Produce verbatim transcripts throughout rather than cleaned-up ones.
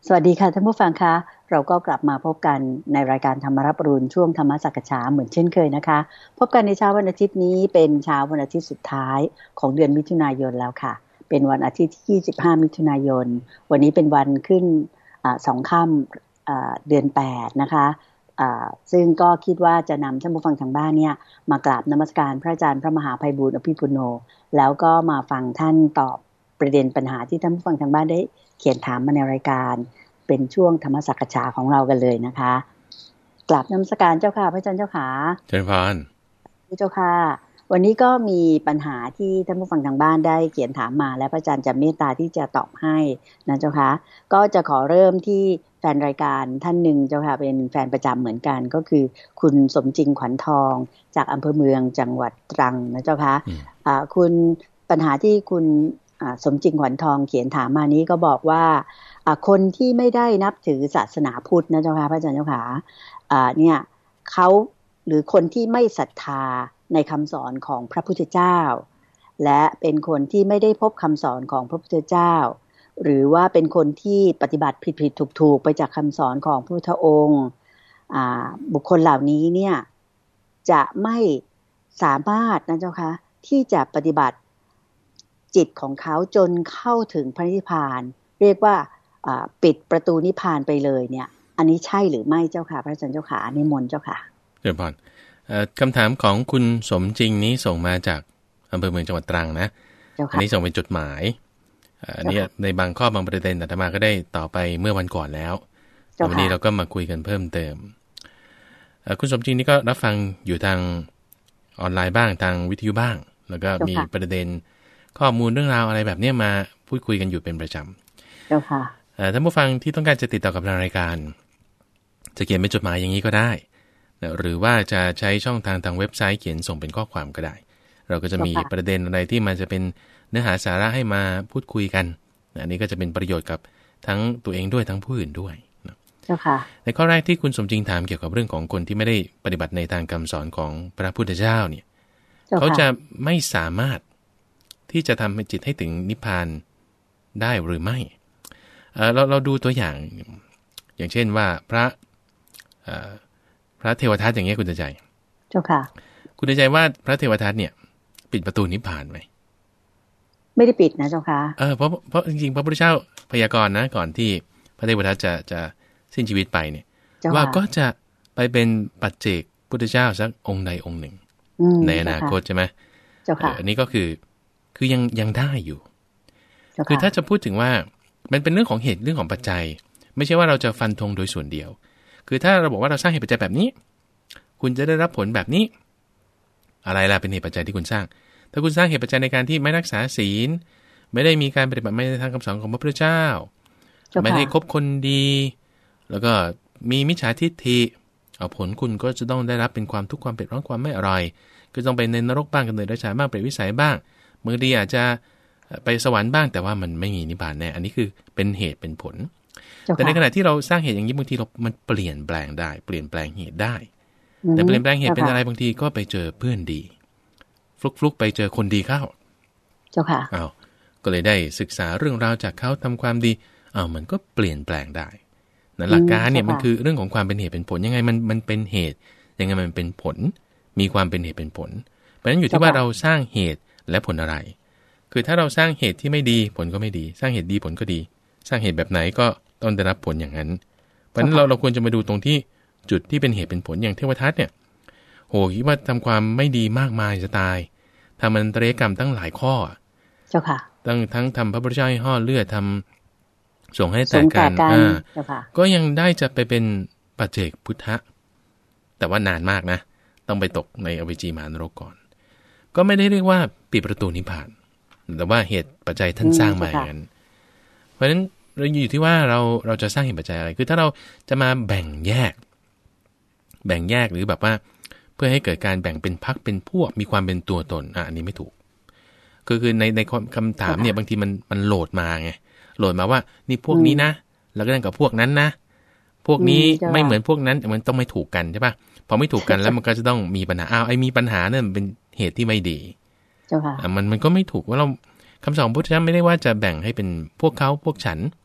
สวัสดีค่ะท่านผู้ฟังคะเราก็กลับมาพบกันในรายการธรรมรับอรุณช่วงธรรมสักฉาเหมือนเช่นเคยนะคะพบกันในเช้าวันอาทิตย์นี้เป็นเช้าวันอาทิตย์สุดท้ายของเดือนมิถุนายนแล้วค่ะเป็นวันอาทิตย์ที่ยี่สิบห้ามิถุนายนวันนี้เป็นวันขึ้นอ่าสองค่ำอ่าเดือนแปดนะคะอ่าซึ่งก็คิดว่าจะนำท่านผู้ฟังทางบ้านเนี่ยมากราบนมัสการพระอาจารย์พระมหาไพบูลย์อภิปุโนแล้วก็มาฟังท่านตอบประเด็นปัญหาที่ท่านผู้ฟังทางบ้านได้เขียนถามมาในรายการเป็นช่วงธรรมสักฉาของเรากันเลยนะคะกราบนมัสการเจ้าค่ะพระอาจารย์เจ้าค่ะเชิญพรเจ้าค่ะวันนี้ก็มีปัญหาที่ท่านผู้ฟังทางบ้านได้เขียนถามมาและพระอาจารย์จะเมตตาที่จะตอบให้นะเจ้าค่ะก็จะขอเริ่มที่แฟนรายการท่านหนึ่งเจ้าค่ะเป็นแฟนประจำเหมือนกันก็คือคุณสมจริงขวัญทองจากอำเภอเมืองจังหวัดตรังนะเจ้าค่ะอ่าคุณปัญหาที่คุณสมจริงขวัญทองเขียนถามมานี้ก็บอกว่าคนที่ไม่ได้นับถือศาสนาพุทธนะเจ้าค่ะพระอาจารย์เจ้าค่ะเนี่ยเขาหรือคนที่ไม่ศรัทธาในคำสอนของพระพุทธเจ้าและเป็นคนที่ไม่ได้พบคำสอนของพระพุทธเจ้าหรือว่าเป็นคนที่ปฏิบัติผิดๆถูกๆไปจากคำสอนของพระพุทธองค์บุคคลเหล่านี้เนี่ยจะไม่สามารถนะเจ้าค่ะที่จะปฏิบัติจิตของเขาจนเข้าถึงพระนิพพานเรียกว่าปิดประตูนิพพานไปเลยเนี่ยอันนี้ใช่หรือไม่เจ้าค่ะพระอาจารย์เจ้าค่ะนิมนต์เจ้าค่ะเชิญพรคำถามของคุณสมจริงนี้ส่งมาจากอำเภอเมืองจังหวัดตรังนะอันนี้ส่งเป็นจดหมายอันนี้ในบางข้อบางประเด็นอาตมาก็ได้ต่อไปเมื่อวันก่อนแล้ววันนี้เราก็มาคุยกันเพิ่มเติมคุณสมจริงนี่ก็รับฟังอยู่ทางออนไลน์บ้างทางวิทยุบ้างแล้วก็มีประเด็นข้อมูลเรื่องราวอะไรแบบนี้มาพูดคุยกันอยู่เป็นประจำเจ้าค่ะท่านผู้ฟังที่ต้องการจะติดต่อกับทางรายการจะเขียนเป็นจดหมายอย่างนี้ก็ได้หรือว่าจะใช้ช่องทางทางเว็บไซต์เขียนส่งเป็นข้อความก็ได้เราก็จะมีประเด็นอะไรที่มันจะเป็นเนื้อหาสาระให้มาพูดคุยกันอันนี้ก็จะเป็นประโยชน์กับทั้งตัวเองด้วยทั้งผู้อื่นด้วยเจ้าค่ะในข้อแรกที่คุณสมจริงถามเกี่ยวกับเรื่องของคนที่ไม่ได้ปฏิบัติในทางคำสอนของพระพุทธเจ้าเนี่ยเขาจะไม่สามารถที่จะทำให้จิตให้ถึงนิพพานได้หรือไม่เอ่อเราเราดูตัวอย่างอย่างเช่นว่าพระเอ่อพระเทวทัตอย่างเงี้ยคุณใจเจ้าค่ะคุณใจว่าพระเทวทัตเนี่ยปิดประตูนิพพานไหมไม่ได้ปิดนะเจ้าค่ะเออเพราะเพราะจริงๆพระพุทธเจ้าพยากรณ์นะก่อนที่พระเทวทัตจะจะสิ้นชีวิตไปเนี่ยว่าก็จะไปเป็นปัจเจกพุทธเจ้าสักองค์ใดองค์หนึ่งในอนาคตใช่ไหมเจ้าค่ะอันนี้ก็คือคือยังยังได้อยู่คือถ้าจะพูดถึงว่ามันเป็นเรื่องของเหตุเรื่องของปัจจัยไม่ใช่ว่าเราจะฟันธงโดยส่วนเดียวคือถ้าเราบอกว่าเราสร้างเหตุปัจจัยแบบนี้คุณจะได้รับผลแบบนี้อะไรล่ะเป็นเหตุปัจจัยที่คุณสร้างถ้าคุณสร้างเหตุปัจจัยในการที่ไม่รักษาศีลไม่ได้มีการปฏิบัติไม่ในทางคำสอนของพระพุทธเจ้าไม่ได้คบคนดีแล้วก็มีมิจฉาทิฏฐิเอาผลคุณก็จะต้องได้รับเป็นความทุกข์ความเผ็ดร้อนความไม่อร่อยก็ต้องไปในนรกบ้างกันเลยราชาบ้างเปรตวิสัยบ้างบางทีอาจจะไปสวรรค์บ้างแต่ว่ามันไม่มีนิพพานแน่อันนี้คือเป็นเหตุเป็นผลแต่ในขณะที่เราสร้างเหตุอย่างนี้บางทีเรามันเปลี่ยนแปลงได้เปลี่ยนแปลงเหตุได้แต่เปลี่ยนแปลงเหตุเป็นอะไรบางทีก็ไปเจอเพื่อนดีฟลุกฟลุกไปเจอคนดีเข้าเจ้าค่ะอ้าวก็เลยได้ศึกษาเรื่องราวจากเขาทำความดีอ้าวมันก็เปลี่ยนแปลงได้นั่นหลักการเนี่ยมันคือเรื่องของความเป็นเหตุเป็นผลยังไงมันมันเป็นเหตุยังไงมันเป็นผลมีความเป็นเหตุเป็นผลเพราะฉะนั้นอยู่ที่ว่าเราสร้างเหตุและผลอะไรคือถ้าเราสร้างเหตุที่ไม่ดีผลก็ไม่ดีสร้างเหตุดีผลก็ดีสร้างเหตุแบบไหนก็ต้องได้รับผลอย่างนั้นเพราะฉะนั้นเราเราควรจะมาดูตรงที่จุดที่เป็นเหตุเป็นผลอย่างเทวทัตเนี่ยโหคิดว่าทำความไม่ดีมากมายจะตายทำมันตรียกรรมตั้งหลายข้อเจ้าค่ะตั้งทั้งทำพระพุทธเจ้าให้ห่อเลือดทำส่งให้แตกกันอ่าก็ยังได้จะไปเป็นปัจเจกพุทธะแต่ว่านานมากนะต้องไปตกในอเวจีมหานรกก่อนก็ไม่ได้เรียกว่าปิดประตูนิพพานแต่ว่าเหตุปัจจัยท่านสร้างมาอย่างนั้นเพราะฉะนั้นเราอยู่ที่ว่าเราเราจะสร้างเหตุปัจจัยอะไรคือถ้าเราจะมาแบ่งแยกแบ่งแยกหรือแบบว่าเพื่อให้เกิดการแบ่งเป็นพรรคเป็นพวกมีความเป็นตัวตนอ่ะอันนี้ไม่ถูกคือคือในในคำถามเนี่ยบางทีมันมันโหลดมาไงโหลดมาว่านี่พวกนี้นะแล้วก็นั่นกับพวกนั้นนะพวกนี้ไม่เหมือนพวกนั้นมันต้องไม่ถูกกันใช่ป่ะพอไม่ถูกกันแล้วมันก็จะต้องมีปัญหาอ้าวไอ้มีปัญหาเนี่ยมันเป็นเหตุที่ไม่ดีอ่ะมันมันก็ไม่ถูกว่าเราคำสอนพุทธเจ้าไม่ได้ว่าจะแบ่งให้เป็นพวกเขาพวกฉัน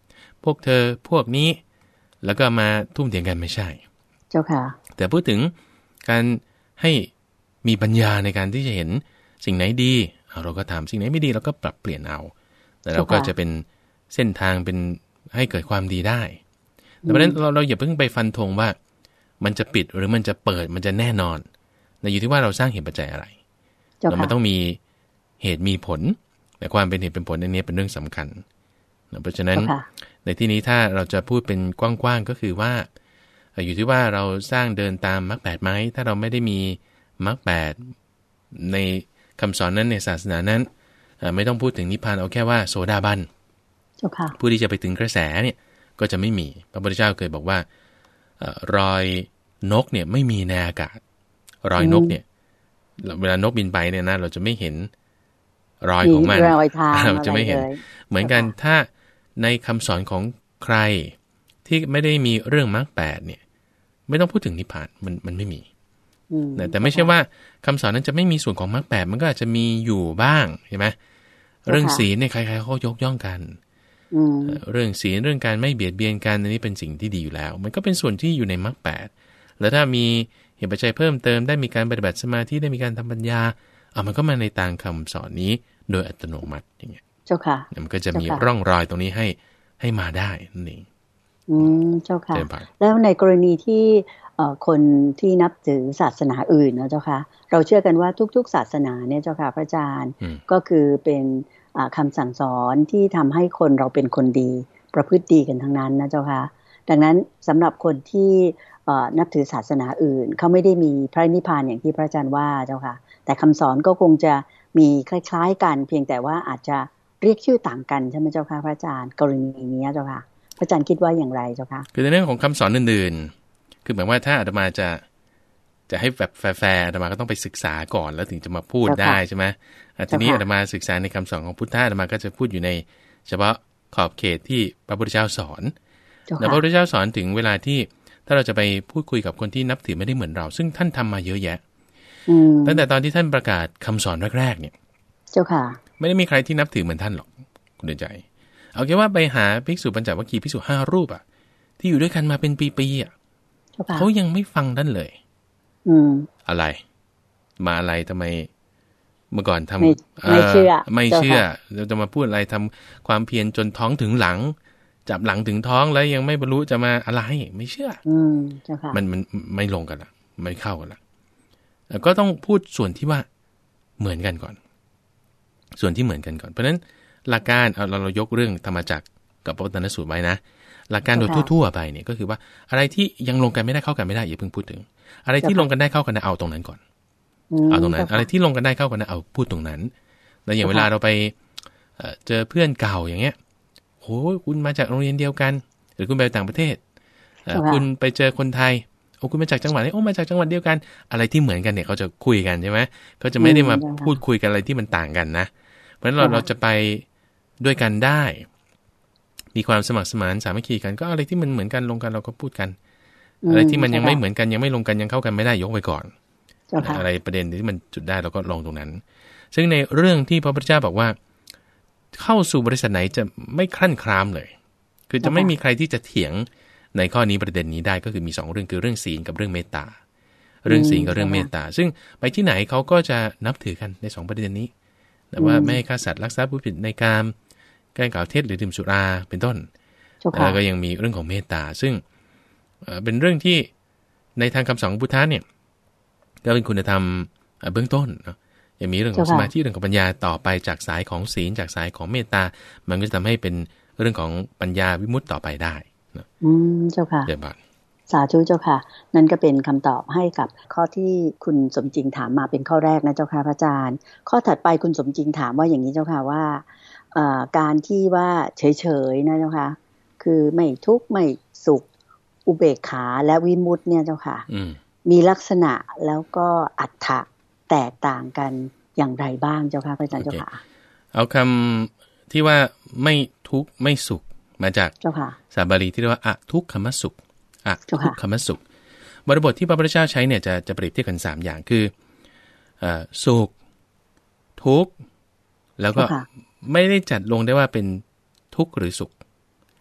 พวกเธอพวกนี้แล้วก็มาทุ่มเถียงกันไม่ใช่เจ้าค่ะแต่พูดถึงการให้มีปัญญาในการที่จะเห็นสิ่งไหนดีเราก็ทำสิ่งไหนไม่ดีเราก็ปรับเปลี่ยนเอาแต่เราก็จะเป็นเส้นทางเป็นให้เกิดความดีได้ดังนั้นเราเราอย่าเพิ่งไปฟันธงว่ามันจะปิดหรือมันจะเปิดมันจะแน่นอนแต่อยู่ที่ว่าเราสร้างเหตุปัจจัยอะไรแล้วมันต้องมีเหตุมีผลแต่ความเป็นเหตุเป็นผลอันนี้เป็นเรื่องสำคัญเพราะฉะนั้นในที่นี้ถ้าเราจะพูดเป็นกว้างๆก็คือว่าอยู่ที่ว่าเราสร้างเดินตามมรรคแปดไหมถ้าเราไม่ได้มีมรรคแปดในคำสอนนั้นในศาสนานั้นไม่ต้องพูดถึงนิพพานเอาแค่ว่าโสดาบันผู้ที่จะไปถึงกระแสเนี่ยก็จะไม่มีพระพุทธเจ้าเคยบอกว่ารอยนกเนี่ยไม่มีในอากาศรอยนกเนี่ยเวลานกบินไปเนี่ยนะเราจะไม่เห็นรอยของมันเราจะไม่เห็นเหมือนกันถ้าในคำสอนของใครที่ไม่ได้มีเรื่องมรรคแปดเนี่ยไม่ต้องพูดถึงนิพพานมันมันไม่มีแต่ไม่ใช่ว่าคำสอนนั้นจะไม่มีส่วนของมรรคแปดมันก็อาจจะมีอยู่บ้างใช่ไหมเรื่องศีลเนี่ยใครๆเขายกย่องกันเรื่องศีลเรื่องการไม่เบียดเบียนกันอันนี้เป็นสิ่งที่ดีอยู่แล้วมันก็เป็นส่วนที่อยู่ในมรรคแปดแล้วถ้ามีเหตุปัจจัยเพิ่มเติมได้มีการปฏิบัติสมาธิได้มีการทำปัญญาอ่ะมันก็มาในตามคำสอนนี้โดยอัตโนมัติอย่างเงี้ยเจ้าค่ะมันก็จะมีร่องรอยตรงนี้ให้ให้มาได้นั่นเองอืมเจ้าค่ะแล้วในกรณีที่คนที่นับถือศาสนาอื่นนะเจ้าค่ะเราเชื่อกันว่าทุกๆศาสนาเนี่ยเจ้าค่ะพระอาจารย์ก็คือเป็นคำสั่งสอนที่ทำให้คนเราเป็นคนดีประพฤติดีกันทั้งนั้นนะเจ้าค่ะดังนั้นสำหรับคนที่นับถือศาสนาอื่นเขาไม่ได้มีพระนิพพานอย่างที่พระอาจารย์ว่าเจ้าค่ะแต่คำสอนก็คงจะมีคล้ายๆกันเพียงแต่ว่าอาจจะเรียกชื่อต่างกันใช่ไหมเจ้าค่ะพระอาจารย์กรณีนี้เจ้าค่ะพระอาจารย์คิดว่าอย่างไรเจ้าค่ะคือในเรื่องของคำสอนอื่นๆคือหมายว่าถ้าอาตมาจะจะให้แบบแฟร์ๆอาตมาก็ต้องไปศึกษาก่อนแล้วถึงจะมาพูดได้ใช่ไหมทีนี้อาตมาศึกษาในคำสอนของพุทธะอาตมาก็จะพูดอยู่ในเฉพาะขอบเขตที่พระพุทธเจ้าสอนแล้วพระพุทธเจ้าสอนถึงเวลาที่ถ้าเราจะไปพูดคุยกับคนที่นับถือไม่ได้เหมือนเราซึ่งท่านทำมาเยอะแยะตั้งแต่ตอนที่ท่านประกาศคำสอนแรกๆเนี่ยเจ้าค่ะไม่ได้มีใครที่นับถือเหมือนท่านหรอกคุณเดินใจเอาแค่ว่าไปหาภิกษุปัญจวัคคีย์ภิกษุห้ารูปอ่ะที่อยู่ด้วยกันมาเป็นปีๆอ่ะเขายังไม่ฟังท่านเลยอืมอะไรมาอะไรทำไมเมื่อก่อนทำไม่, ไม่เชื่อไม่เชื่อเราจะมาพูดอะไรทำความเพียรจนท้องถึงหลังจับหลังถึงท้องแล้วยังไม่บรรลุจะมาอะไรไม่เชื่ออืมเจ้าค่ะมันมันไม่ลงกันละไม่เข้ากันละก็ต้องพูดส่วนที่ว่าเหมือนกันก่อนส่วนที่เหมือนกันก่อนเพราะฉะนั้นหลักการเอาเราเรายกเรื่องธรรมจักรกับปวัตตนสูตรไว้นะหลักการโดยทั่วๆไปเนี่ยก็คือว่าอะไรที่ยังลงกันไม่ได้เข้ากันไม่ได้อย่าเพิ่งพูดถึงอะไรที่ลงกันได้เข้ากันได้เอาตรงนั้นก่อนเอาตรงนั้นอะไรที่ลงกันได้เข้ากันได้เอาพูดตรงนั้นแล้วอย่างเวลาเราไปเจอเพื่อนเก่าอย่างเงี้ยโหคุณมาจากโรงเรียนเดียวกันหรือคุณไปต่างประเทศคุณไปเจอคนไทยโอ้คุณมาจากจังหวัดนี้โอ้มาจากจังหวัดเดียวกันอะไรที่เหมือนกันเนี่ยเขาจะคุยกันใช่ไหมเขาจะไม่ได้มาพูดคุยกันอะไรที่มันต่างกันนะเพราะฉะนั้นเราเราจะไปด้วยกันได้มีความสมัครสมานสามัคคีกันก็อะไรที่มันเหมือนกันลงกันเราก็พูดกันอะไรที่มันยังไม่เหมือนกันยังไม่ลงกันยังเข้ากันไม่ได้ยกไปก่อนอะไรประเด็นที่มันจุดได้เราก็ลงตรงนั้นซึ่งในเรื่องที่พระพุทธเจ้าบอกว่าเข้าสู่บริษัทไหนจะไม่คลั่นครามเลยคือจะไม่มีใครที่จะเถียงในข้อนี้ประเด็นนี้ได้ก็คือมีสองเรื่องคือเรื่องศีลกับเรื่องเมตตาเรื่องศีลกับเรื่องเมตตาซึ่งไปที่ไหนเขาก็จะนับถือกันในสองประเด็นนี้แต่ว่าไม่ให้ฆ่าสัตว์ลักทรัพย์ผู้ผิดในกามการกล่าวเท็จหรือดื่มสุราเป็นต้นแล้วก็ยังมีเรื่องของเมตตาซึ่งเป็นเรื่องที่ในทางคำสอนของพุทธะเนี่ยก็เป็นคุณธรรมเบื้องต้นเนาะยังมีเรื่องของสมาธิเรื่องของปัญญาต่อไปจากสายของศีลจากสายของเมตตามันก็จะทำให้เป็นเรื่องของปัญญาวิมุตติต่อไปได้อืมเจ้าค่ะเดี๋ยวบัดสาธุเจ้าค่ะนั่นก็เป็นคำตอบให้กับข้อที่คุณสมจริงถามมาเป็นข้อแรกนะเจ้าค่ะพระอาจารย์ข้อถัดไปคุณสมจริงถามว่าอย่างนี้เจ้าค่ะว่าการที่ว่าเฉยๆนะเจ้าค่ะคือไม่ทุกข์ไม่สุขอุเบกขาและวิมุตติเนี่ยเจ้าค่ะมีลักษณะแล้วก็อรรถะแตกต่างกันอย่างไรบ้างเจ้าค่ะพระอาจารย์เจ้าค่ะเอาคำที่ว่าไม่ทุกข์ไม่สุขมาจากภาษาบาลีที่เรียกว่าอะทุกขมสุขอะทุกขมสุขบริบทที่พระพุทธเจ้าใช้เนี่ยจะจะเปรียบเทียบกันสามอย่างคือสุขทุกข์แล้วก็ไม่ได้จัดลงได้ว่าเป็นทุกข์หรือสุข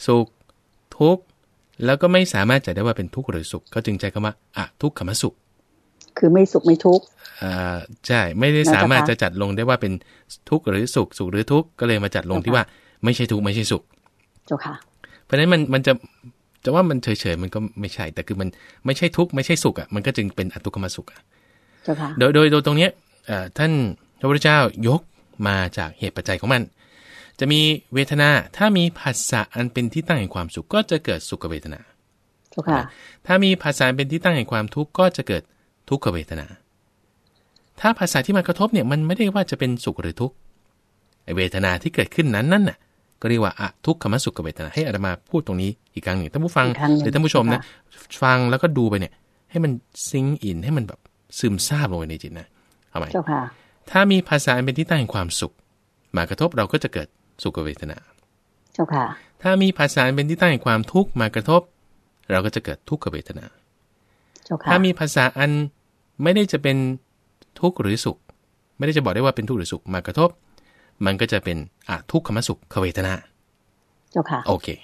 สุขทุกข์แล้วก็ไม่สามารถจัดได้ว่าเป็นทุกข์หรือสุขก็จึงใช้คำว่าอะทุกขมสุขคือไม่สุขไม่ทุกข์อ่าใช่ไม่ได้สามารถจะจัดลงได้ว่าเป็นทุกข์หรือสุขสุขหรือทุกข์ก็เลยมาจัดลงที่ว่าไม่ใช่ทุกข์ไม่ใช่สุขเจ้าค่ะเพราะฉะนั้นมันมันจะจะว่ามันเฉยๆมันก็ไม่ใช่แต่คือมันไม่ใช่ทุกข์ไม่ใช่สุขอ่ะมันก็จึงเป็นอทุกขมสุขอ่ะเจ้าค่ะโดยโดยโดยตรงเนี้ยท่านพระพุทธเจ้ายกมาจากเหตุปัจจัยของมันจะมีเวทนาถ้ามีภาษาอันเป็นที่ตั้งแห่งความสุขก็จะเกิดสุขเวทนาเจ้าค่ะถ้ามีภาษาเป็นที่ตั้งแห่งความทุกข์ก็จะเกิดทุกขเวทนาถ้าภาษาที่มากระทบเนี่ยมันไม่ได้ว่าจะเป็นสุขหรือทุกข์ไอเวทนาที่เกิดขึ้นนั้นนั่นน่ะก็เรียกว่าอะทุกขมสุขเวทนาให้อาตมาพูดตรงนี้อีกครั้งหนึ่งท่านผู้ฟังหรือท่านผู้ชมนะฟังแล้วก็ดูไปเนี่ยให้มันซิงค์อินให้มันแบบซึมซาบลงไปในจิตนะเอาไหมถ้ามีภาษาเป็นที่ตั้งแห่งความสุขมากระทบเราก็จะเกิดสุขเวทนาเจ้าค่ะถ้ามีภาษาเป็นที่ตั้งแห่งความทุกข์มากระทบเราก็จะเกิดทุกขเวทนาเจ้าค่ะถ้ามีภาษาอันไม่ได้จะเป็นทุกข์หรือสุขไม่ได้จะบอกได้ว่าเป็นทุกข์หรือสุขมากระทบมันก็จะเป็นอะทุกขมสุขเวทนาเจ้าค่ะโอเค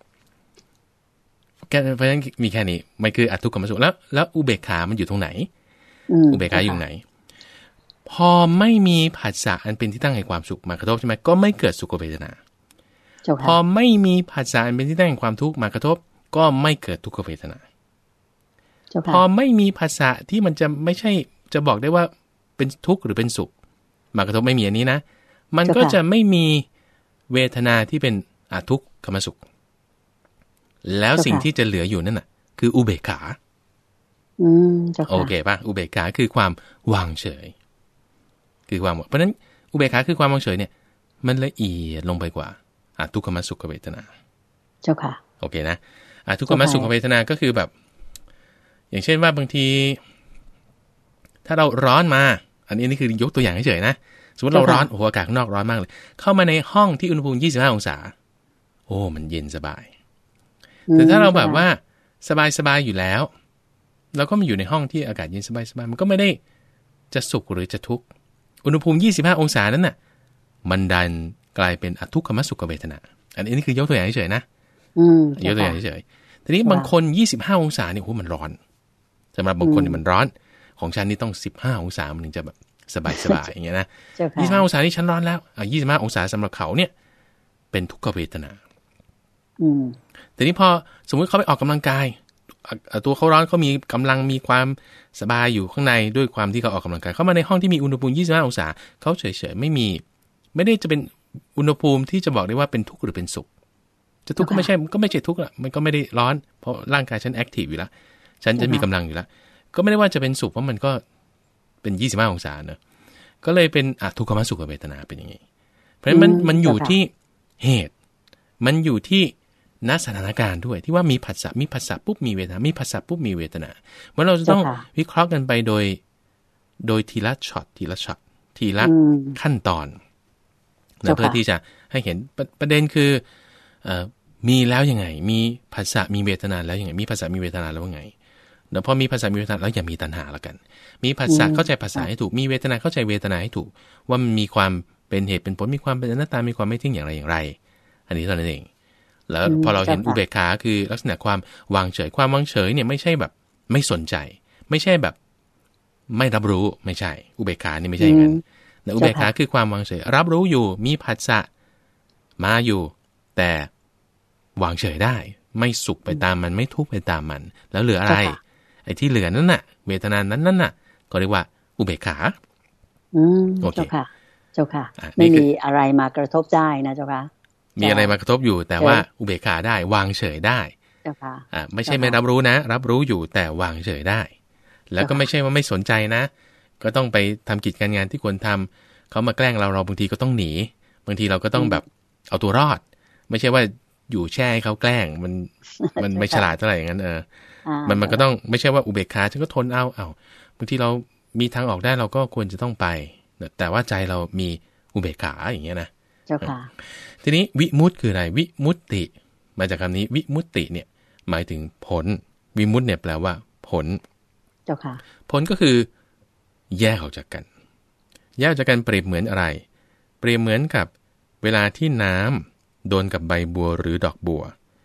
แค่เพราะฉะนั้นมีแค่นี้มันคืออะทุกขมสุขแล้วแล้วอุเบกขามันอยู่ตรงไหนอุเบกขาอยู่ไหนพอไม่มีผัสสะอันเป็นที่ตั้งแห่งความสุขมากระทบใช่ไหมก็ไม่เกิดสุขเวทนาพอไม่มีผัสสะอันเป็นที่ตั้งแห่งความทุกข์มากระทบก็ไม่เกิดทุกขเวทนาพอไม่มีภาษาที่มันจะไม่ใช่จะบอกได้ว่าเป็นทุกข์หรือเป็นสุขมากระทบไม่มีอันนี้นะมันก็จะไม่มีเวทนาที่เป็นอทุกขมสุขแล้วสิ่งที่จะเหลืออยู่นั่นน่ะคืออุเบกขาอืมโอเคป่ะอุเบกขาคือความวางเฉยคือความเพราะฉะนั้นอุเบกขาคือความวางเฉยเนี่ยมันละเอียดลงไปกว่าอทุกขมสุขเวทนาเจ้าค่ะโอเคนะอทุกขมสุขเวทนาก็คือแบบอย่างเช่นว่าบางทีถ้าเราร้อนมาอันนี้นี่คือยกตัวอย่างเฉยๆนะสมมติเราร้อนโอ้โหอากาศข้างนอกร้อนมากเลยเข้ามาในห้องที่อุณหภูมิยี่สิบห้าองศาโอ้มันเย็นสบายแต่ถ้าเราแบบว่าสบายๆอยู่แล้วเราก็มาอยู่ในห้องที่อากาศเย็นสบายๆมันก็ไม่ได้จะสุขหรือจะทุกข์อุณหภูมิยี่สิบห้าองศานั้นน่ะมันดันกลายเป็นอทุกขมสุขเวทนาอันนี้นี่คือยกตัวอย่างเฉยๆนะยกตัวอย่างเฉยๆทีนี้บางคนยี่สิบห้าองศาเนี่ยโอ้มันร้อนสำหรับบางคนเนี่ยมันร้อนของฉันนี่ต้องสิบห้าองศามันถึงจะแบบสบายๆอย่างเงี้ยนะยี่สิบห้าองศานี่ฉันร้อนแล้วอ่ะยี่สิบห้าองศาสำหรับเขาเนี่ยเป็นทุกขเวทนาอืมทีนี้พอสมมุติเขาไปออกกำลังกายตัวเขาร้อนเขามีกำลังมีความสบายอยู่ข้างในด้วยความที่เขาออกกำลังกายเข้ามาในห้องที่มีอุณหภูมิยี่สิบห้าองศาเขาเฉยๆไม่มีไม่ได้จะเป็นอุณหภูมิที่จะบอกได้ว่าเป็นทุกข์หรือเป็นสุขจะทุกข์ก็ไม่ใช่ก็ไม่ใช่ทุกข์ละมันก็ไม่ได้ร้อนเพราะร่างกายฉันแอคทีฟอยู่แล้วฉันจะมีกำลังอยู่แล้วก็ไม่ได้ว่าจะเป็นสุขเพราะมันก็เป็นยี่สิบห้าองศาเนอะก็เลยเป็นอทุกขมสุขเวทนาเป็นอย่างนี้เพราะฉะนั้นมันมันอยู่ที่เหตุมันอยู่ที่ณสถานการณ์ด้วยที่ว่ามีผัสสะมีผัสสะปุ๊บมีเวทนามีผัสสะปุ๊บมีเวทนาเมื่อเราจะต้องวิเคราะห์กันไปโดยโดยทีละช็อตทีละช็อตทีละขั้นตอนนะเพื่อที่จะให้เห็นประเด็นคือมีแล้วยังไงมีผัสสะมีเวทนาแล้วยังไงมีผัสสะมีเวทนาแล้วยังไงเดี๋ยวพอมีภาษามีเวทนาแล้วอย่ามีตัณหาละกันมีภาษาเข้าใจภาษาให้ถูกมีเวทนาเข้าใจเวทนาให้ถูกว่ามันมีความเป็นเหตุเป็นผลมีความเป็นอนัตตามีความไม่เที่ยงอย่างไรอย่างไรอันนี้เท่านั้นเองแล้วพอเราเห็นอุเบกขาคือลักษณะความวางเฉยความวางเฉยเนี่ยไม่ใช่แบบไม่สนใจไม่ใช่แบบไม่รับรู้ไม่ใช่อุเบกขานี่ไม่ใช่อย่างนั้นแต่อุเบกขาคือความวางเฉยรับรู้อยู่มีภาษามาอยู่แต่วางเฉยได้ไม่สุขไปตามมันไม่ทุกข์ไปตามมันแล้วเหลืออะไรไอ้ที่เหลือนั่นน่ะเวทนานั้นนั่นน่ะก็เรียกว่าอุเบกขาอืมเจ้าค่ะเจ้าค่ะไม่มีอะไรมากระทบได้นะเจ้าค่ะมีอะไรมากระทบอยู่แต่ว่าอุเบกขาได้วางเฉยได้เจ้าค่ะอ่าไม่ใช่ไม่รับรู้นะรับรู้อยู่แต่วางเฉยได้แล้วก็ไม่ใช่ว่าไม่สนใจนะก็ต้องไปทำกิจการงานที่ควรทำเขามาแกล้งเราเราบางทีก็ต้องหนีบางทีเราก็ต้องแบบเอาตัวรอดไม่ใช่ว่าอยู่แช่ให้เขาแกล้งมันมันไม่ฉลาดเท่าไหร่อย่างนั้นเออมันมันก็ต้องไม่ใช่ว่าอุเบกขาฉันก็ทนเอาเอาบางทีเรามีทางออกได้เราก็ควรจะต้องไปแต่ว่าใจเรามีอุเบกขาอย่างเงี้ยนะเจ้าค่ะทีนี้วิมุตติคืออะไรวิมุตติมาจากคำนี้วิมุตติเนี่ยหมายถึงผลวิมุตติเนี่ยแปลว่าผลเจ้าค่ะผลก็คือแยกออกจากกันแยกจากกันเปรียบเหมือนอะไรเปรียบเหมือนกับเวลาที่น้ำโดนกับใบบัวหรือดอกบัว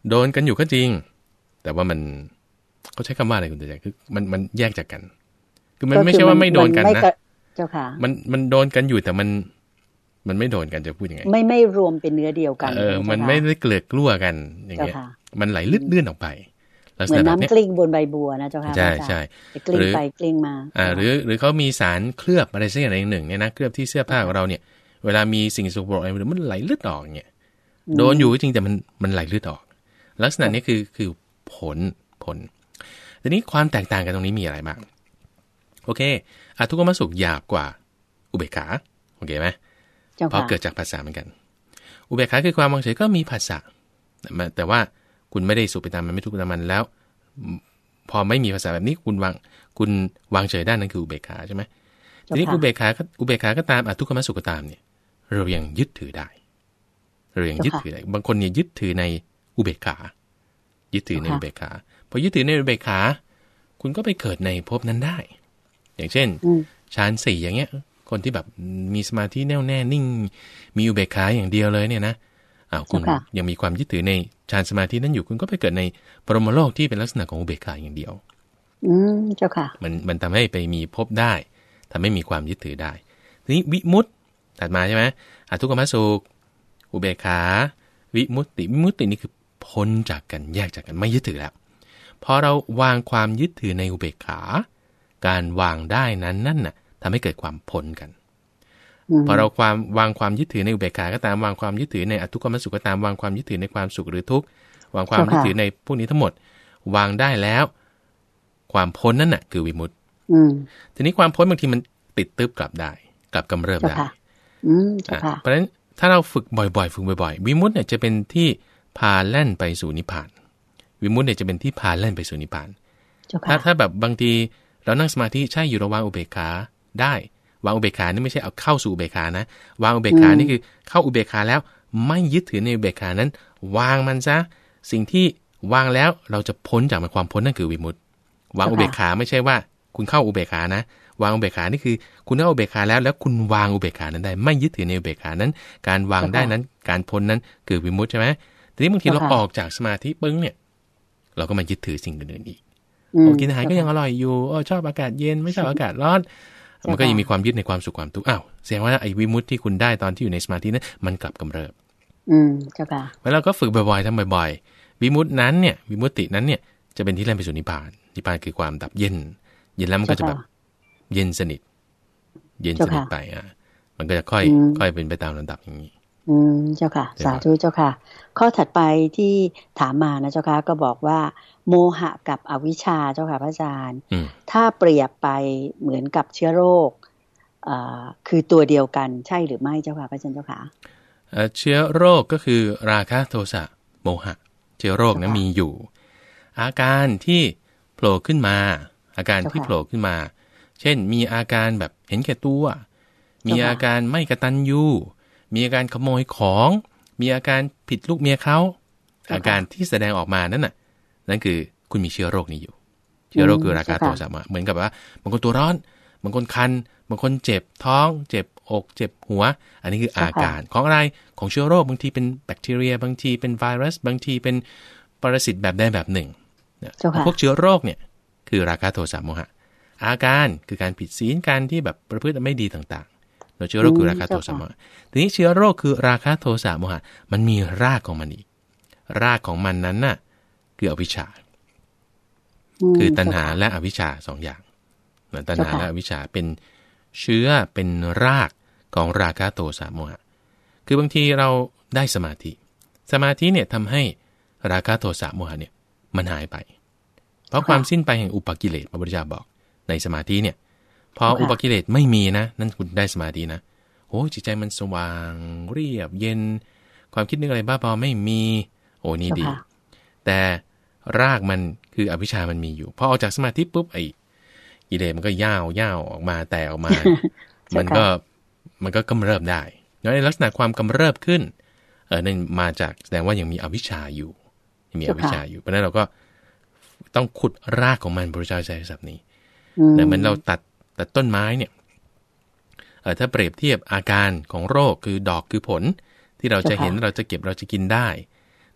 โดนกันอยู่ก็จริงแต่ว่ามันเขาใช้คำว่าอะไรคุณตัวใจคือมันมันแยกจากกันคือมันไม่ใช่ว่าไม่โดนกันนะเจ้าค่ะมันมันโดนกันอยู่แต่มันมันไม่โดนกันจะพูดยังไงไม่ไม่รวมเป็นเนื้อเดียวกันเออมันไม่ได้เกลือกลัวกันอย่างเงี้ยมันไหลลื่นเลื่อนออกไปเหมือนน้ำกลิ้งบนใบบัวนะเจ้าค่ะใช่ใช่กลิ้งไปกลิ้งมาอ่าหรือหรือเขามีสารเคลือบอะไรสักอย่างหนึ่งเนี่ยนะเคลือบที่เสื้อผ้าของเราเนี่ยเวลามีสิ่งสกปรกอะไรมันไหลลื่นออกเนี่ยโดนอยู่จริงแต่มันมันไหลลื่นออกลักษณะนี้คือคือผลผลทีนี้ความแตกต่างกันตรงนี้มีอะไรบ้างโอเคอทุกขมสุขหยาบกว่าอุเบกขาโอเคไหมเพราะเกิดจากภาษาเหมือนกันอุเบกขาคือความวางเฉยก็มีภาษาแต่ว่าคุณไม่ได้สุขไปตามมันไม่ทุกข์ไปตามมันแล้วพอไม่มีภาษาแบบนี้คุณวางคุณวางเฉยได้นั่นคืออุเบกขาใช่ไหมทีนี้อุเบกขาอุเบกขาก็ตามอทุกขมสุขก็ตามเนี่ยเรายังยึดถือได้เรายังยึดถือได้บางคนเนี่ยยึดถือในอุเบกขายึดถือในอุเบกขาพอยึดถือในอุเบกขาคุณก็ไปเกิดในภพนั้นได้อย่างเช่นฌานสี่อย่างเงี้ยคนที่แบบมีสมาธิแน่วแน่นิ่งมีอุเบกขาอย่างเดียวเลยเนี่ยนะอ้าวคุณยังมีความยึดถือในฌานสมาธินั้นอยู่คุณก็ไปเกิดในปรหมโลกที่เป็นลักษณะของอุเบกขาอย่างเดียวอืมเจ้าค่ะมันมันทำให้ไปมีภพได้ทำให้มีความยึดถือได้ทีนี้วิมุตติถัดมาใช่ไหมอทุกขมสุขอุเบกขาวิมุตติวิมุตตินี่คือพ้นจากกันแยกจากกันไม่ยึดถือแล้วพอเราวางความยึดถือในอุเบกขาการวางได้นั้นนั่นน่ะทำให้เกิดความพ้นกันพอเราความวางความยึดถือในอุเบกขาก็ตามวางความยึดถือในอทุกขมสุขก็ตามวางความยึดถือในความสุขหรือทุกข์วางความยึดถือในพวกนี้ทั้งหมดวางได้แล้วความพ้นนั่นน่ะคือวิมุตติทีนี้ความพ้นบางทีมันติดตึ๊บกลับได้กลับกำเริบได้เพราะฉะนั้นถ้าเราฝึกบ่อยๆฝึกบ่อยๆวิมุตติเนี่ยจะเป็นที่พาแล่นไปสู่นิพพานวิมุตติเนี่ยจะเป็นที่พาแล่นไปสู่นิพพานถ้าถ้าแบบบางทีเรานั่งสมาธิใช่อยู่ระวางอุเบกขาได้วางอุเบกขานี่ไม่ใช่เอาเข้าสู่อุเบกขานะวางอุเบกขานี่คือเข้าอุเบกขาแล้วไม่ยึดถือในอุเบกขานั้นวางมันซะสิ่งที่วางแล้วเราจะพ้นจากมันความพ้นนั่นคือวิมุตติวางอุเบกขาไม่ใช่ว่าคุณเข้าอุเบกขานะวางอุเบกขานี่คือคุณเข้าอุเบกขาแล้วแล้วคุณวางอุเบกขานั้นได้ไม่ยึดถือในอุเบกขานั้นการวางได้นั้นการพ้นนั้นคือวิมุตติใช่ไหมทีนี้บางทีเราออกจากสมาธิปึ้งเนี่ยเราก็มายึดถือสิ่งอื่นๆอีกกินอาหารก็ยังอร่อยอยู่ชอบอากาศเย็นไม่ชอบอากาศร้อนมันก็ยังมีความยึดในความสุขความทุกข์อ้าวแสดงว่าไอ้วิมุตติที่คุณได้ตอนที่อยู่ในสมาธินั้นมันกลับกำเริบอืมเจ้าค่ะแล้วเราก็ฝึกบ่อยๆทำบ่อยๆวิมุตตินั้นเนี่ยวิมุตตินั้นเนี่ยจะเป็นที่แล่นไปสู่นิพพานนิพพานคือความดับเย็นเย็นแล้วมันก็จะแบบเย็นสนิทเย็นสนิทไปอ่ะมันก็จะค่อยค่อยเป็นไปตามลำดับอย่างนี้อืมเจ้าค่ะสาธุเจ้าค่ะข้อถัดไปที่ถามมานะเจ้าค่ะก็บอกว่าโมหะกับอวิชชาเจ้าค่ะพระอาจารย์ถ้าเปรียบไปเหมือนกับเชื้อโรคอ่าคือตัวเดียวกันใช่หรือไม่เจ้าค่ะพระอาจารย์เจ้าค่ะเชื้อโรคก็คือราคะโทสะโมหะเชื้อโรคนั้นมีอยู่อาการที่โผล่ขึ้นมาอาการที่โผล่ขึ้นมาเช่นมีอาการแบบเห็นแก่ตัวมีอาการไม่กตัญญูมีอาการขโมยของมีอาการผิดลูกเมียเขาอาการที่แสดงออกมานั่นน่ะนั่นคือคุณมีเชื้อโรคนี้อยู่เชื้อโรคคือราคะโทสะเหมือนกับว่าบางคนตัวร้อนบางคนคันบางคนเจ็บท้องเจ็บอกเจ็บหัวอันนี้คืออาการของอะไรของเชื้อโรคบางทีเป็นแบคทีเรียบางทีเป็นไวรัสบางทีเป็นปรสิตแบบใดแบบหนึ่งพวกเชื้อโรคเนี่ยคือราคะโทสะโมหะอาการคือการผิดศีลการที่แบบประพฤติไม่ดีต่างๆเชื้อโรคคือราคะโทสะโมหะทีนี้เชื้อโรคคือราคะโทสะโมหะมันมีรากของมันอีกรากของมันนั้นน่ะคืออวิชชาคือตัณหาและอวิชชาสองอย่างตัณหาและอวิชชาเป็นเชื้อเป็นรากของราคะโทสะโมหะคือบางทีเราได้สมาธิสมาธิเนี่ยทำให้ราคะโทสะโมหะเนี่ยมันหายไปเพราะความสิ้นไปแห่งอุปกิเลสพระพุทธเจ้าบอกในสมาธิเนี่ยพออุปกิเลสไม่มีนะนั่นคุณได้สมาธินะโอ้จิตใจมันสว่างเรียบเย็นความคิดนึกอะไรบ้าบอไม่มีโอ้นี่ดีแต่รากมันคืออวิชชามันมีอยู่พอออกจากสมาธิปุ๊บไอ้กิเลสมันก็ย่าวย่าวออกมาแต่ออกมา มันก็มันก็กำเริบได้แล้วในลักษณะความกำเริบขึ้นเออนั่นมาจากแสดงว่ายังมีอวิชชาอยู่ยังมีอวิชชาอยู่เพราะนั้นเราก็ต้องขุดรากของมันพระพุทธเจ้าใช้ศัพท์นี้แต่เหมือนเราตัดตัดต้นไม้เนี่ยเออถ้าเปรียบเทียบอาการของโรคคือดอกคือผลที่เราจะเห็นเราจะเก็บเราจะกินได้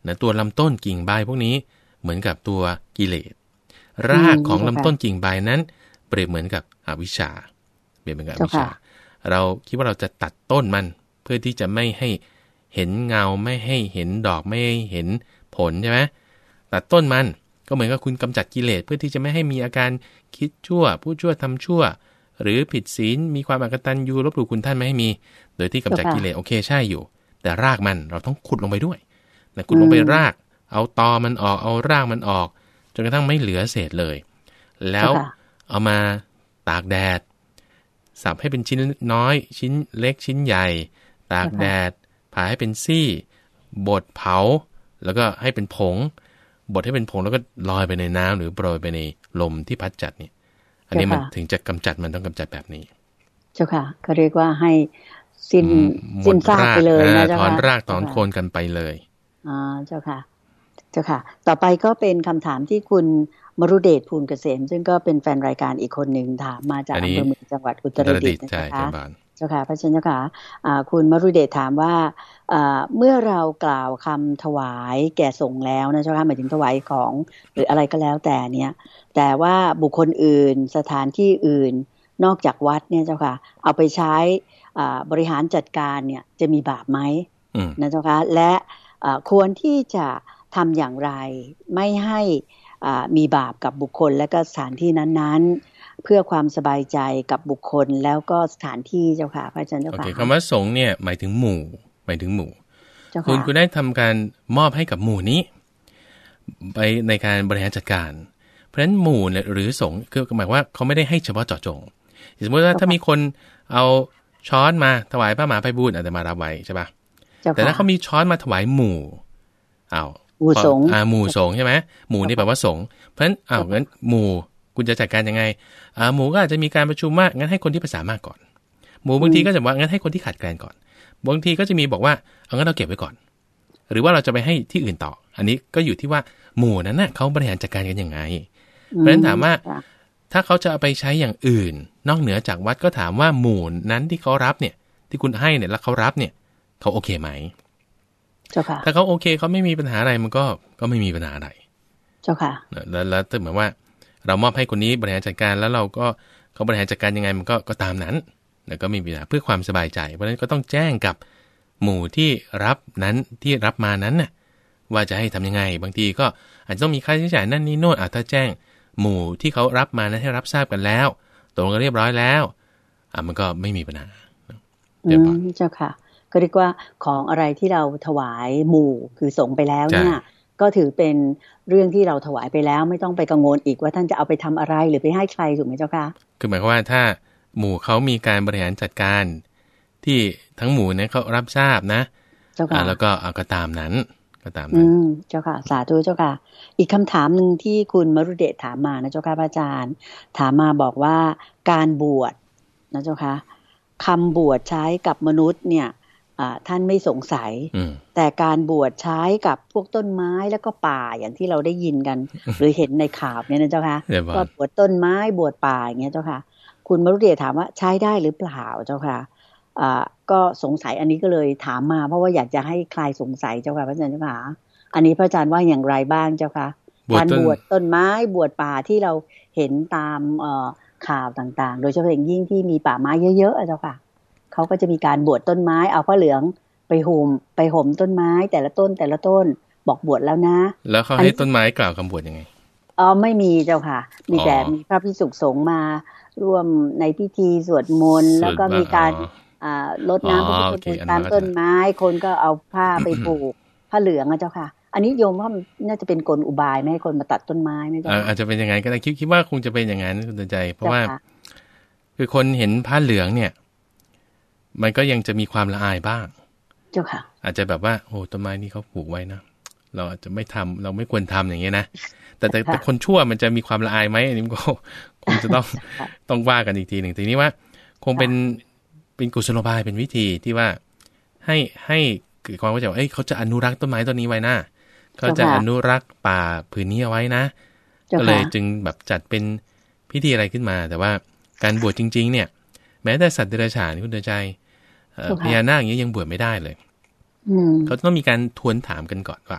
นะตัวลำต้นกิ่งใบพวกนี้เหมือนกับตัวกิเลสรากของลำต้นกิ่งใบนั้นเปรียบเหมือนกับอวิชชาเปรียบเหมือนกับอวิชชาเราคิดว่าเราจะตัดต้นมันเพื่อที่จะไม่ให้เห็นเงาไม่ให้เห็นดอกไม่ให้เห็นผลใช่ไหมตัดต้นมันก็เหมือนกับคุณกำจัดกิเลสเพื่อที่จะไม่ให้มีอาการคิดชั่วพูดชั่วทำชั่วหรือผิดศีลมีความอกตัญญูลบหลู่คุณท่านไม่ให้มีโดยที่กำจัดกิเลสโอเคใช่อยู่แต่รากมันเราต้องขุดลงไปด้วยนะขุดลงไปรากเอาตอมันออกเอารากมันออกจนกระทั่งไม่เหลือเศษเลยแล้วเอามาตากแดดสับให้เป็นชิ้นน้อยชิ้นเล็กชิ้นใหญ่ตากแดดผ่าให้เป็นซี่บดเผาแล้วก็ให้เป็นผงบดให้เป็นผงแล้วก็ลอยไปในน้ำหรือโปรยไปในลมที่พัดจัดเนี่ยอันนี้มันถึงจะกำจัดมันต้องกำจัดแบบนี้เจ้าค่ะก็เรียกว่าให้สิ้นสิ้นซากไปเลยนะเจ้าค่ะถอนรากถอนโคนกันไปเลยอ๋อเจ้าค่ะเจ้าค่ะต่อไปก็เป็นคำถามที่คุณมรุเดชภูลเกษมซึ่งก็เป็นแฟนรายการอีกคนหนึ่งถามมาจากอำเภอเมืองจังหวัดอุตรดิตถ์นะคะเจ้าค่ะพระเจ้าค่ะคุณมรุเดชถามว่าเมื่อเรากล่าวคำถวายแก่สงฆ์แล้วนะเจ้าค่ะหมายถึงถวายของหรืออะไรก็แล้วแต่เนี่ยแต่ว่าบุคคลอื่นสถานที่อื่นนอกจากวัดเนี่ยเจ้าค่ะเอาไปใช้บริหารจัดการเนี่ยจะมีบาปไหมนะเจ้าค่ะและควรที่จะทำอย่างไรไม่ให้มีบาปกับบุคคลและก็สถานที่นั้นๆเพื่อความสบายใจกับบุคคลแล้วก็สถานที่เจ้าค่ะพระอาจารย์เจ้าค่ะ okay, คำว่าสงฆ์เนี่ยหมายถึงหมู่หมายถึงหมู่คุณคุณได้ทำการมอบให้กับหมู่นี้ไปในการบริหารจัดการเพราะฉะนั้นหมู่เนี่ยหรือสงฆ์คือหมายว่าเขาไม่ได้ให้เฉพาะเจาะจงสมมติว่าถ้ามีคนเอาช้อนมาถวายพระมหาไพบูลย์อาจจะมารับไว้ใช่ป่ะแต่ถ้าเขามีช้อนมาถวายหมู่อ้าวหมู่สงฆ์อ่าหมู่สงฆ์ใช่ไหมหมู่นี่แปลว่าสงฆ์เพราะฉะนั้นอ้าวงั้นหมู่คุณจะจัดการยังไงอ่าหมู่ก็อาจจะมีการประชุมว่างั้นให้คนที่ภาษามากก่อนหมู่บางทีก็จะว่างั้นให้คนที่ขาดแคลนก่อนบางทีก็จะมีบอกว่าเอางั้นเราเก็บไว้ก่อนหรือว่าเราจะไปให้ที่อื่นต่ออันนี้ก็อยู่ที่ว่าหมู่นั้นน่ะเขาบริหารจัดการกันยังไงเพราะฉะนั้นถามว่าถ้าเขาจะเอาไปใช้อย่างอื่นนอกเหนือจากวัดก็ถามว่าหมู่นั้นที่เขารับเนี่ยที่คุณให้เนี่ยแล้วเขารับเนี่ยเขาโอเคไหมถ้าเขาโอเคเขาไม่มีปัญหาอะไรมันก็ก็ไม่มีปัญหาอะไรเจ้าค่ะแล้วแล้วถึงหมายว่าเรามอบให้คนนี้บริหารจัดการแล้วเราก็เขาบริหารจัดการยังไงมันก็ก็ตามนั้นแล้วก็ไม่มีปัญหาเพื่อความสบายใจเพราะฉะนั้นก็ต้องแจ้งกับหมู่ที่รับนั้นที่รับมานั้นน่ะว่าจะให้ทำยังไงบางทีก็อาจจะต้องมีค่าใช้จ่ายนั่นนี่โน่นอ่ะถ้าแจ้งหมู่ที่เขารับมานั้นให้รับทราบกันแล้วตกลงกันเรียบร้อยแล้วอ่ะมันก็ไม่มีปัญหาอืมเจ้าค่ะก็เรียกว่าของอะไรที่เราถวายหมู่คือสงฆ์ไปแล้วเนี่ยก็ถือเป็นเรื่องที่เราถวายไปแล้วไม่ต้องไปกังวลอีกว่าท่านจะเอาไปทำอะไรหรือไปให้ใครถูกไหมเจ้าค่ะคือหมายความว่าถ้าหมู่เขามีการบริหารจัดการที่ทั้งหมู่นั้นเขารับทราบนะเจ้าค่ะแล้วก็เอาก็ตามนั้นก็ตามนั้นอืมเจ้าค่ะสาธุเจ้าค่ะอีกคำถามหนึ่งที่คุณมรุเดชถามมานะเจ้าค่ะพระอาจารย์ถามมาบอกว่าการบวชนะเจ้าค่ะคำบวชใช้กับมนุษย์เนี่ยท่านไม่สงสัยแต่การบวชใช้กับพวกต้นไม้แล้วก็ป่าอย่างที่เราได้ยินกัน หรือเห็นในข่าวเนี่ยนะเจ้าค่ะก็บวชต้นไม้บวชป่าอย่างเงี้ยเจ้าค่ะคุณมรุเดชถามว่าใช้ได้หรือเปล่าเจ้าค่ะก็สงสัยอันนี้ก็เลยถามมาเพราะว่าอยากจะให้คลายสงสัยเจ้าค่ะพระอาจารย์เจ้าค่ะอันนี้พระอาจารย์ว่าอย่างไรบ้างเจ้าค่ะการบวชต้นไม้บวชป่าที่เราเห็นตามข่าวต่างๆโดยเฉพาะอย่างยิ่งที่มีป่าไม้เยอะๆเจ้าค่ะเขาก็จะมีการบวชต้นไม้เอาผ้าเหลืองไปห่มไปห่มต้นไม้แต่ละต้นแต่ละต้นบอกบวชแล้วนะแล้วเขาให้ต้นไม้กล่าวคำบวชยังไงอ๋อไม่มีเจ้าค่ะมีแต่มีพระภิกษุสงฆ์มาร่วมในพิธีสวดมนต์แล้วก็มีการรดน้ำพระพุทธมนต์ตามต้นไม้คนก็เอาผ้าไปผูกผ้าเหลืองอะเจ้าค่ะอันนี้โยมว่าน่าจะเป็นกลอุบายไม่ให้คนมาตัดต้นไม้ไม่ใช่อาจจะเป็นอย่างนั้นก็ได้คิดคิดว่าคงจะเป็นอย่างนั้นคุณใจเพราะว่าคือคนเห็นผ้าเหลืองเนี่ยมันก็ยังจะมีความละอายบ้างเจ้าค่ะอาจจะแบบว่าโอ้ต้นไม้นี่เขาปลูกไว้นะเราอาจจะไม่ทำเราไม่ควรทำอย่างเงี้ยนะแต่แต่แต่คนชั่วมันจะมีความละอายไหมอันนี้ก็คงจะต้องต้องว่ากันอีกทีหนึ่งทีนี้ว่าคงเป็นเป็นกุศโลบายเป็นวิธีที่ว่าให้ให้เกิดความเข้าใจว่าเอ้ยเขาจะอนุรักษ์ต้นไม้ต้นนี้ไว้นะเขาจะอนุรักษ์ป่าผืนนี้เอาไว้นะก็เลยจึงแบบจัดเป็นพิธีอะไรขึ้นมาแต่ว่าการบวชจริงๆเนี่ยแม้แต่สัตว์เดรัจฉานคุณเตือนใจพญานาคอย่างนี้ยังบวชไม่ได้เลยเขาต้องมีการทวนถามกันก่อนว่า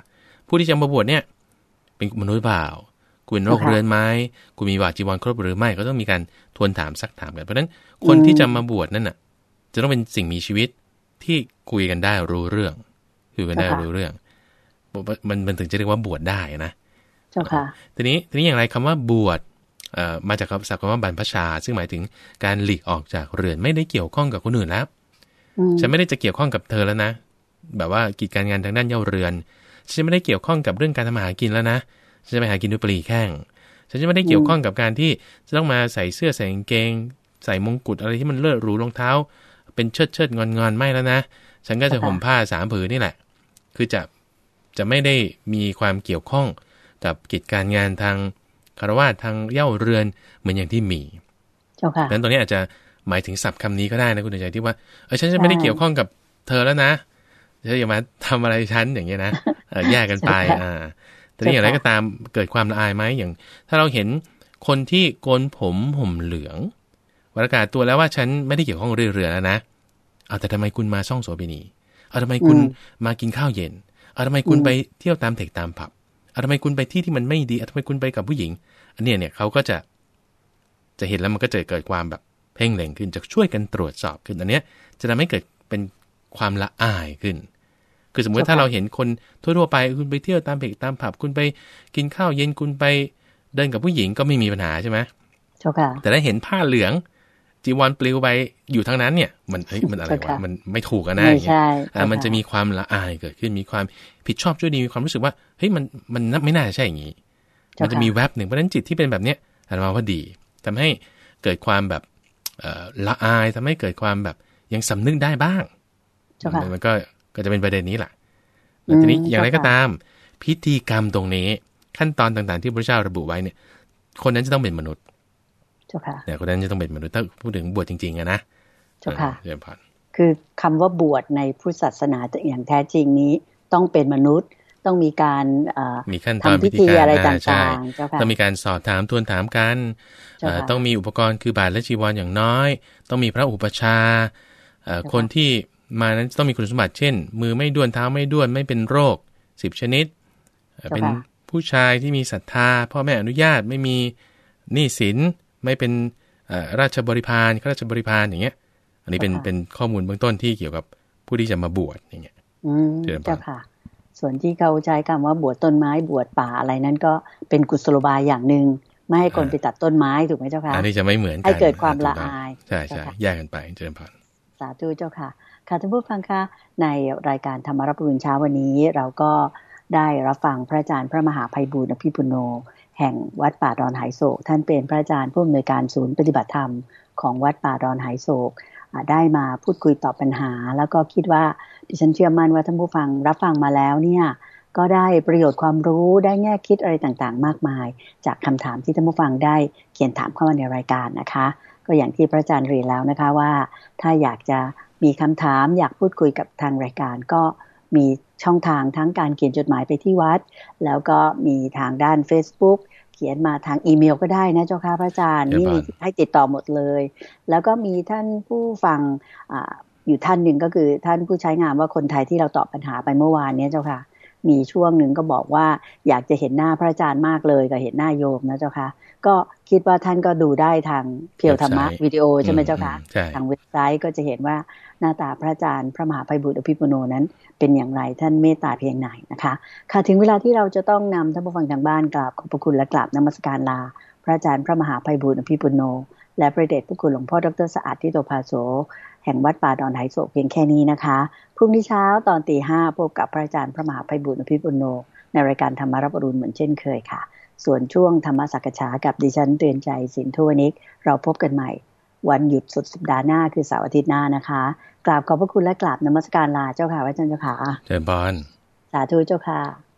ผู้ที่จะมาบวชเนี่ยเป็นมนุษย์เปล่าคุณเป็นโรคเรื้อนไหมคุณมีบาตรจีวรครบหรือไม่ก็ต้องมีการทวนถามซักถามกันเพราะฉะนั้นคนที่จะมาบวชนั่นน่ะจะต้องเป็นสิ่งมีชีวิตที่คุยกันได้รู้เรื่องคุยกันได้รู้เรื่องมันมันถึงจะเรียกว่าบวชได้นะเจ้าค่ะทีนี้ทีนี้อย่างไรคำว่าบวชเอ่อมาจากศัพท์คำว่าบรรพชาซึ่งหมายถึงการหลีกออกจากเรือนไม่ได้เกี่ยวข้องกับคนอื่นแล้วฉันไม่ได้จะเกี่ยวข้องกับเธอแล้วนะแบบว่ากิจการงานทางด้านเย่าเรือนฉันไม่ได้เกี่ยวข้องกับเรื่องการทำมาหากินแล้วนะฉันจะไปหากินด้วยปลีแข้งฉันจะไม่ได้เกี่ยวข้องกับการที่จะต้องมาใส่เสื้อใส่กางเกงใส่มงกุฎอะไรที่มันเลิศหรูรองเท้าเป็นเชิดเชิดงอนงอนไม่แล้วนะฉันก็จะห่มผ้าสามผืนนี่แหละคือจะจะไม่ได้มีความเกี่ยวข้องกับกิจการงานทางคฤหัสถ์ทางเย่าเรือนเหมือนอย่างที่มีเจ้าค่ะดังนั้นตรงนี้อาจจะหมายถึงศัพท์คำนี้ก็ได้นะคุณใจที่ว่าเออฉันจะไม่ได้เกี่ยวข้องกับเธอแล้วนะเธออย่ามาทำอะไรฉันอย่างเงี้ยนะแยกกันไปอ่าแต่นี่อย่างไรก็ตามเกิดความละอายไหมอย่างถ้าเราเห็นคนที่โกนผมห่มเหลืองประกาศตัวแล้วว่าฉันไม่ได้เกี่ยวข้องเรือเรือแล้วนะเอาแต่ทำไมคุณมาซ่องโสเภณีเอาทำไมคุณมากินข้าวเย็นเอาทำไมคุณไปเที่ยวตามเทคตามผับเอาทำไมคุณไปที่ที่มันไม่ดีเอาทำไมคุณไปกับผู้หญิงอันนี้เนี่ยเขาก็จะจะเห็นแล้วมันก็จะเกิดความแบบเพ่งเล็งขึ้นจะช่วยกันตรวจสอบขึ้นอันเนี้ยจะทำให้เกิดเป็นความละอายขึ้นคือสมมติถ้าเราเห็นคนทั่วๆไปคุณไปเที่ยวตามเทคตามผับคุณไปกินข้าวเย็นคุณไปเดินกับผู้หญิงก็ไม่มีปัญหาใช่ไหมแต่ถ้าเห็นผ้าเหลืองจีวรปลิวไปอยู่ทั้งนั้นเนี่ยมันเฮ้ยมันอะไรวะมันไม่ถูกกันนะอย่างเงี้ยอ่ามันจะมีความละอายเกิดขึ้นมีความผิดชอบชั่วดีมีความรู้สึกว่าเฮ้ยมันมันไม่น่าจะใช่อย่างนี้มันจะมีแวบหนึ่งเพราะฉะนั้นจิตที่เป็นแบบเนี้ยอาจจะมาว่าดีทำให้เกิดความแบบละอายทำให้เกิดความแบบยังสำนึกได้บ้างมันก็ก็จะเป็นประเด็นนี้แหละแล้วทีนี้อย่างไรก็ตามพิธีกรรมตรงนี้ขั้นตอนต่างๆที่พระเจ้าระบุไว้เนี่ยคนนั้นจะต้องเป็นมนุษย์เนี่ยคนนั้นจะต้องเป็นมนุษย์ถ้าพูดถึงบวชจริงๆอะนะเจ้าค่ะคือคำว่าบวชในพุทธศาสนาอย่างแท้จริงนี้ต้องเป็นมนุษย์ต้องมีการมีขั้นตอนพิธีอะไรต่างๆต้องมีการสอบถามทวนถามกันต้องมีอุปกรณ์คือบาตรและจีวรอย่างน้อยต้องมีพระอุปชาคนที่มานั้นต้องมีคุณสมบัติเช่นมือไม่ด้วนเท้าไม่ด้วนไม่เป็นโรคสิบชนิดเป็นผู้ชายที่มีศรัทธาพ่อแม่อนุญาตไม่มีหนี้สินไม่เป็นราชบริพารข้าราชบริพารอย่างเงี้ยอันนี้เป็นเป็นข้อมูลเบื้องต้นที่เกี่ยวกับผู้ที่จะมาบวชอย่างเงี้ยเจ้าค่ะส่วนที่เขาใช้คำว่าบวชต้นไม้บวชป่าอะไรนั้นก็เป็นกุศโลบายอย่างหนึ่งไม่ให้คนไปตัดต้นไม้ถูกไหมเจ้าค่ะอันนี้จะไม่เหมือนกันให้เกิดความละอายใช่ใช่แยกกันไปเจริญพรสาธุเจ้าค่ะค่ะท่านผู้ฟังคะในรายการธรรมรับรู้เช้าวันนี้เราก็ได้รับฟังพระอาจารย์พระมหาไพบูลย์อภิปุโนแห่งวัดป่าดอนไหโศกท่านเป็นพระอาจารย์ผู้อำนวยการศูนย์ปฏิบัติธรรมของวัดป่าดอนไหโศกได้มาพูดคุยตอบปัญหาแล้วก็คิดว่าดิฉันเชื่อมั่นว่าท่านผู้ฟังรับฟังมาแล้วเนี่ยก็ได้ประโยชน์ความรู้ได้แง่คิดอะไรต่างๆมากมายจากคำถามที่ท่านผู้ฟังได้เขียนถามเข้ามาในรายการนะคะก็อย่างที่พระอาจารย์เรียนแล้วนะคะว่าถ้าอยากจะมีคำถามอยากพูดคุยกับทางรายการก็มีช่องทางทั้งการเขียนจดหมายไปที่วัดแล้วก็มีทางด้าน Facebook เขียนมาทางอีเมลก็ได้นะเจ้าค่ะพระอาจารย์นี่ให้ติดต่อหมดเลยแล้วก็มีท่านผู้ฟัง อ, อยู่ท่านหนึ่งก็คือท่านผู้ใช้งานว่าคนไทยที่เราตอบปัญหาไปเมื่อวานนี้เจ้าค่ะมีช่วงหนึ่งก็บอกว่าอยากจะเห็นหน้าพระอาจารย์มากเลยก็เห็นหน้าโยมนะเจ้าค่ะก็คิดว่าท่านก็ดูได้ทางเพียวธรรมะวิดีโอใช่ไหมเจ้าค่ะทางเว็บไซต์ก็จะเห็นว่าหน้าตาพระอาจารย์พระมหาไพบูลย์อภิปุโนนั้นเป็นอย่างไรท่านเมตตาเพียงไหนนะคะค่ะถึงเวลาที่เราจะต้องนำท่านผู้ฟังทางบ้านกราบขอบพระคุณและกราบนมัสการลาพระอาจารย์พระมหาไพบูลย์อภิปุโนและพระเดชพระคุณหลวงพ่อดร.สะอาดทิโตภาโสแห่งวัดป่าดอนไหโศกเพียงแค่นี้นะคะพรุ่งนี้เช้าตอนตีห้าพบกับพระอาจารย์พระมหาไพบูลย์อภิปุโนในรายการธรรมรับอรุณเหมือนเช่นเคยค่ะส่วนช่วงธรรมสักษากับดิฉันเตือนใจสินทุวนิกเราพบกันใหม่วันหยุดสุดสัปดาห์หน้าคือเสาร์อาทิตย์หน้านะคะกราบขอบพระคุณและกราบนมัสการลาเจ้าค่ะพระอาจารย์เจ้าค่ะเจริญพรสาธุเจ้าค่ะ